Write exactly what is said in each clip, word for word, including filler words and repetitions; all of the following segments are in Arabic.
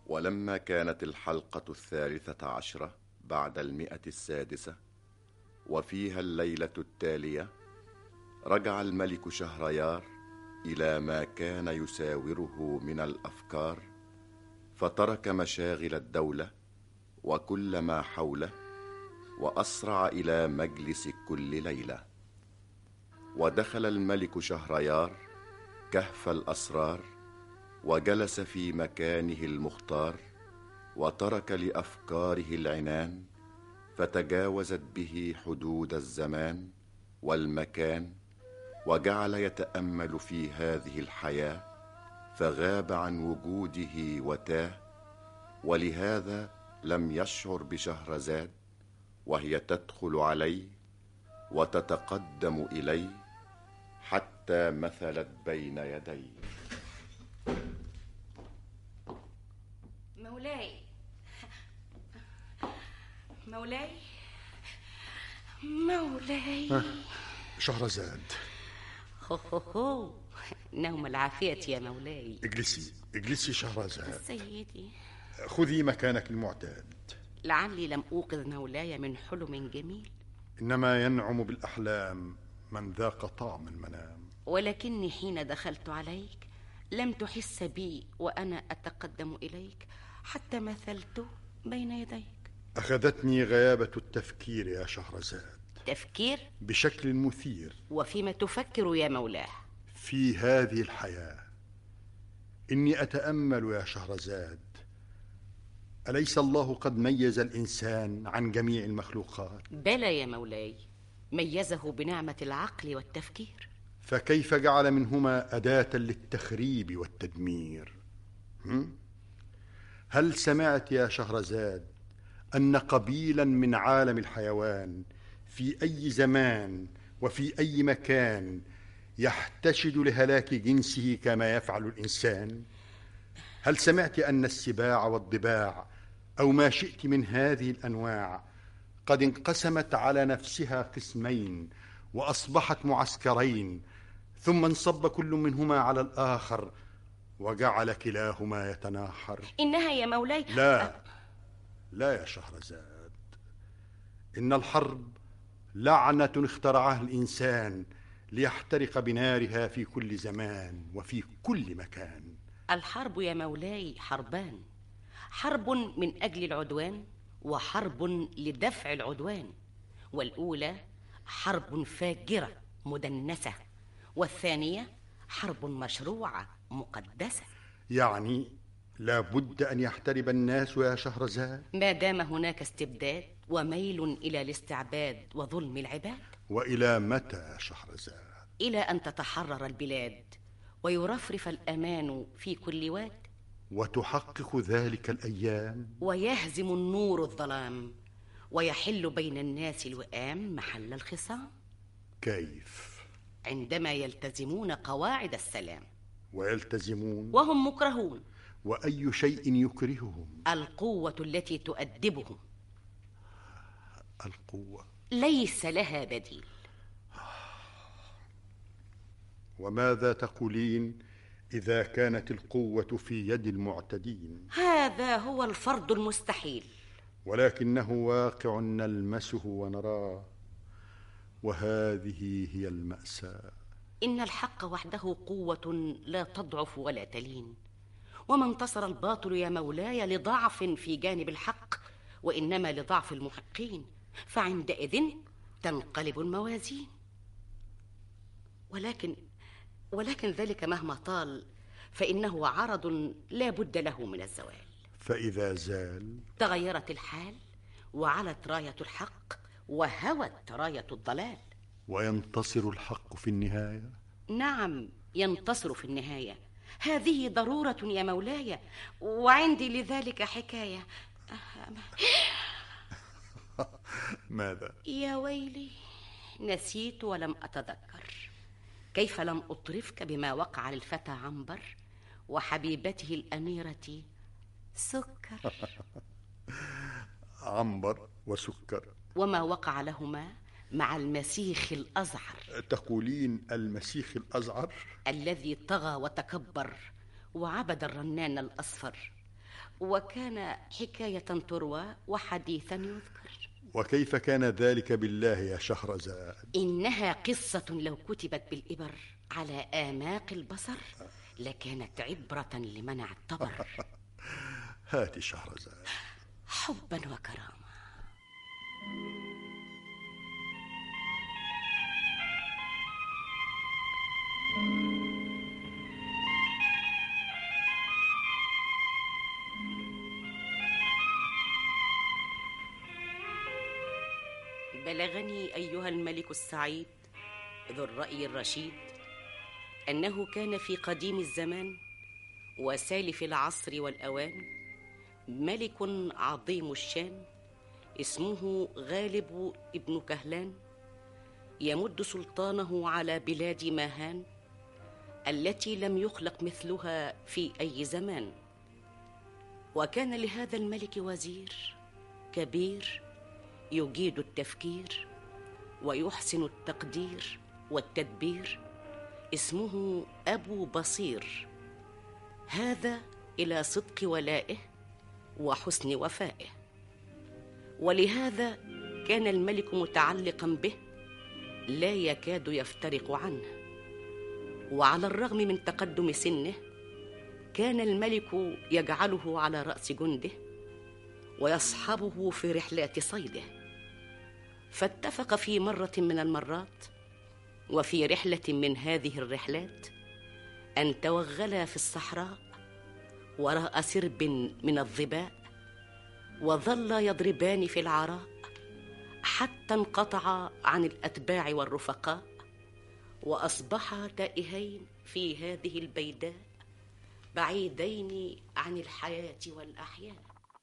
ولما كانت الحلقة الثالثة عشرة بعد المئة السادسة وفيها الليلة التالية، رجع الملك شهريار إلى ما كان يساوره من الأفكار، فترك مشاغل الدولة وكل ما حوله، وأسرع إلى مجلس كل ليلة. ودخل الملك شهريار كهف الأسرار، وجلس في مكانه المختار، وترك لأفكاره العنان، فتجاوزت به حدود الزمان والمكان، وجعل يتأمل في هذه الحياة، فغاب عن وجوده وتاه. ولهذا لم يشعر بشهرزاد وهي تدخل عليه وتتقدم إليه، حتى مثلت بين يديه. مولاي مولاي مولاي شهرزاد. هو هو هو نوم العافية يا مولاي. اجلسي اجلسي شهرزاد. سيدي خذي مكانك المعتاد. لعلي لم أوقظ مولاي من حلم جميل، إنما ينعم بالأحلام من ذاق طعم المنام. ولكني حين دخلت عليك لم تحس بي وأنا أتقدم إليك، حتى مثلت بين يديك. أخذتني غيابة التفكير يا شهرزاد. تفكير؟ بشكل مثير. وفيما تفكر يا مولاه؟ في هذه الحياة. إني أتأمل يا شهرزاد، أليس الله قد ميز الإنسان عن جميع المخلوقات؟ بلى يا مولاي، ميزه بنعمة العقل والتفكير. فكيف جعل منهما أداة للتخريب والتدمير؟ هم؟ هل سمعت يا شهرزاد أن قبيلا من عالم الحيوان في أي زمان وفي أي مكان يحتشد لهلاك جنسه كما يفعل الإنسان؟ هل سمعت أن السباع والضباع أو ما شئت من هذه الأنواع قد انقسمت على نفسها قسمين وأصبحت معسكرين، ثم انصب كل منهما على الآخر وجعل كلاهما يتناحر؟ إنها يا مولاي لا لا يا شهرزاد، إن الحرب لعنة اخترعها الإنسان ليحترق بنارها في كل زمان وفي كل مكان. الحرب يا مولاي حربان، حرب من أجل العدوان وحرب لدفع العدوان. والأولى حرب فاجرة مدنسة، والثانية حرب مشروعة مقدسة. يعني لا بد أن يحترب الناس يا شهرزاد ما دام هناك استبداد وميل إلى الاستعباد وظلم العباد. وإلى متى يا شهرزاد؟ إلى أن تتحرر البلاد ويرفرف الأمان في كل واد، وتحقق ذلك الأيام، ويهزم النور الظلام، ويحل بين الناس الوئام محل الخصام. كيف؟ عندما يلتزمون قواعد السلام. ويلتزمون وهم مكرهون. وأي شيء يكرههم؟ القوة التي تؤدبهم. القوة ليس لها بديل. وماذا تقولين إذا كانت القوة في يد المعتدين؟ هذا هو الفرض المستحيل، ولكنه واقع نلمسه ونراه، وهذه هي المأساة. إن الحق وحده قوة لا تضعف ولا تلين، وما انتصر الباطل يا مولاي لضعف في جانب الحق، وإنما لضعف المحقين، فعندئذ تنقلب الموازين. ولكن ولكن ذلك مهما طال فإنه عرض لا بد له من الزوال. فإذا زال تغيرت الحال، وعلت راية الحق وهوت راية الضلال. وينتصر الحق في النهاية. نعم، ينتصر في النهاية. هذه ضرورة يا مولاي، وعندي لذلك حكاية. ماذا؟ يا ويلي، نسيت ولم أتذكر. كيف لم أطرفك بما وقع للفتى عنبر وحبيبته الأميرة سكر؟ عنبر وسكر، وما وقع لهما مع المسيخ الأزعر. تقولين المسيخ الأزعر؟ الذي طغى وتكبر وعبد الرنان الأصفر، وكان حكاية تروى وحديثا يذكر. وكيف كان ذلك بالله يا شهرزاد؟ إنها قصة لو كتبت بالإبر على آماق البصر لكانت عبرة لمن اعتبر. هات شهرزاد. حبا وكرامة. بلغني أيها الملك السعيد ذو الرأي الرشيد أنه كان في قديم الزمان وسالف العصر والأوان ملك عظيم الشان اسمه غالب ابن كهلان، يمد سلطانه على بلاد ماهان التي لم يخلق مثلها في أي زمان. وكان لهذا الملك وزير كبير يجيد التفكير ويحسن التقدير والتدبير، اسمه أبو بصير. هذا إلى صدق ولائه وحسن وفائه، ولهذا كان الملك متعلقا به لا يكاد يفترق عنه. وعلى الرغم من تقدم سنه كان الملك يجعله على رأس جنده ويصحبه في رحلات صيده. فاتفق في مرة من المرات وفي رحلة من هذه الرحلات أن توغلا في الصحراء وراء سرب من الظباء، وظلا يضربان في العراء حتى انقطعا عن الأتباع والرفقاء، وأصبحا تائهين في هذه البيداء بعيدين عن الحياة والأحياء.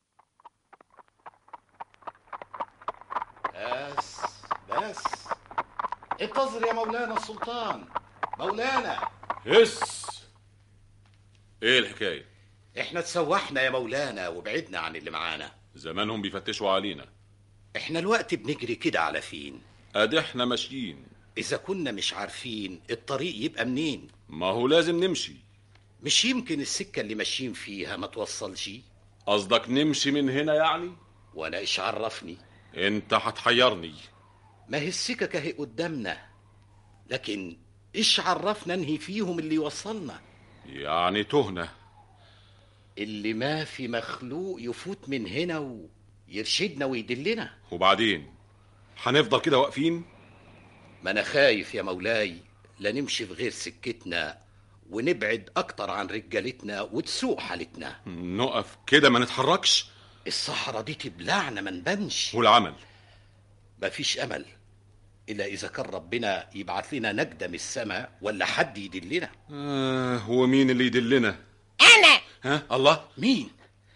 بس بس انتظر يا مولانا السلطان. مولانا هس، ايه الحكاية؟ احنا تسوحنا يا مولانا وبعدنا عن اللي معانا. زمانهم بيفتشوا علينا. احنا الوقت بنجري كده على فين؟ ادي احنا ماشيين. اذا كنا مش عارفين الطريق يبقى منين؟ ما هو لازم نمشي. مش يمكن السكة اللي ماشيين فيها ما توصلش؟ قصدك نمشي من هنا يعني؟ وانا ايش عرفني؟ انت هتحيرني. ما هي السكك اهي قدامنا، لكن ايش عرفنا انهي فيهم اللي يوصلنا؟ يعني تهنا. اللي ما في مخلوق يفوت من هنا ويرشدنا ويدلنا. وبعدين هنفضل كده واقفين؟ ما انا خايف يا مولاي لا نمشي في غير سكتنا ونبعد اكتر عن رجالتنا وتسوء حالتنا. نقف كده ما نتحركش؟ الصحراء دي تبلعنا ما نبانش. والعمل؟ مفيش امل الا اذا كان ربنا يبعت لنا نجدة من السماء ولا حد يدلنا. آه، ومين اللي يدلنا؟ أنا. ها؟ الله، مين؟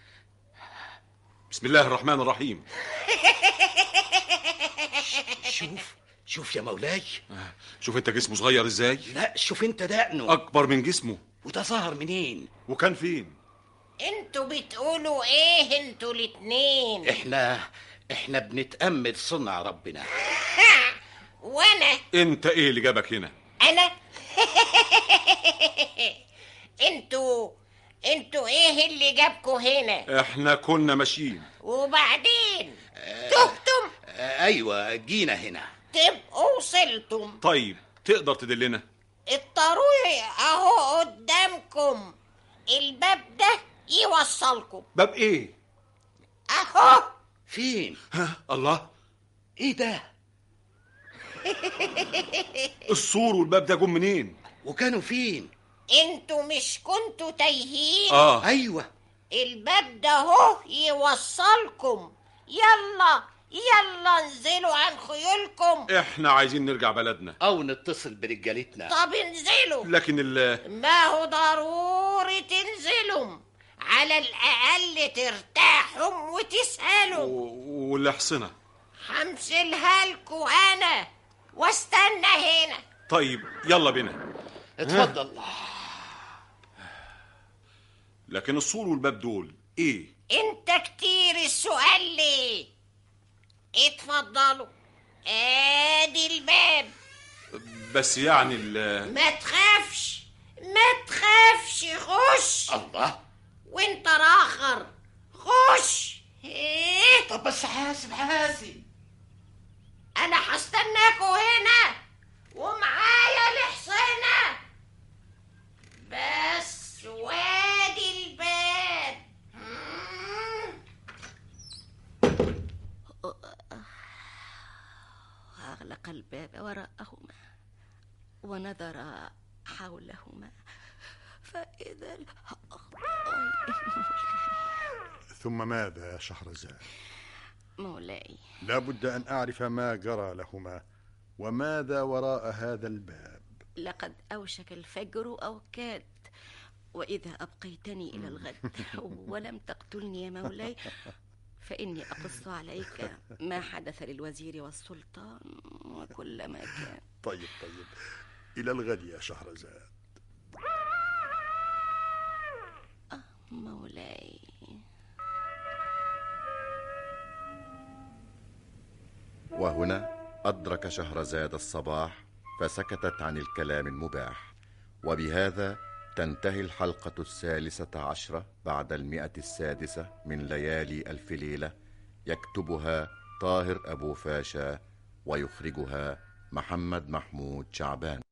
بسم الله الرحمن الرحيم. شوف شوف يا مولاي. آه، شوف انت جسمه صغير ازاي. لا شوف انت دقنه اكبر من جسمه. وده ظهر منين؟ وكان فين؟ انتوا بتقولوا ايه انتوا الاتنين؟ احنا احنا بنتأمل صنع ربنا. وانا انت ايه اللي جابك هنا؟ انا انتوا انتوا ايه اللي جابكوا هنا؟ احنا كنا ماشيين. وبعدين تهتم؟ آه ايوه جينا هنا. تبقوا وصلتم. طيب تقدر تدلنا؟ الطريق اهو قدامكم، الباب ده يوصلكم. باب ايه؟ اهو. فين؟ ها؟ الله، ايه ده؟ السور والباب ده جم منين؟ وكانوا فين؟ انتوا مش كنتوا تايهين؟ اه ايوه الباب ده اهو يوصلكم. يلا يلا انزلوا عن خيولكم. احنا عايزين نرجع بلدنا او نتصل برجالتنا. طب انزلوا. لكن ال ما هو ضروري تنزلوا، على الاقل ترتاحوا وتسالوا. و- والحصنة همثلها لكم انا واستنى هنا. طيب يلا بينا. اتفضل. لكن السور والباب دول ايه؟ انت كتير السؤال ليه؟ اتفضلوا، ادي الباب. بس يعني ال ما تخافش ما تخافش، خش. الله، وانت راخر. خش. ايه؟ طب بس حاسب حاسب. انا هستناكوا هنا ومعايا الحصينة. بس وادي الباب. أغلق الباب وراءهما ونظر حولهما فإذا ال... ثم ماذا يا شهرزاد؟ مولاي، لا بد أن أعرف ما جرى لهما وماذا وراء هذا الباب. لقد أوشك الفجر أو كاد، وإذا أبقيتني إلى الغد ولم تقتلني يا مولاي فإني أقص عليك ما حدث للوزير والسلطان وكل ما كان. طيب طيب، إلى الغد يا شهرزاد. آه مولاي. وهنا أدرك شهرزاد الصباح فسكتت عن الكلام المباح. وبهذا تنتهي الحلقة الثالثة عشرة بعد المئة السادسة من ليالي ألف ليلة، يكتبها طاهر أبو فاشا ويخرجها محمد محمود شعبان.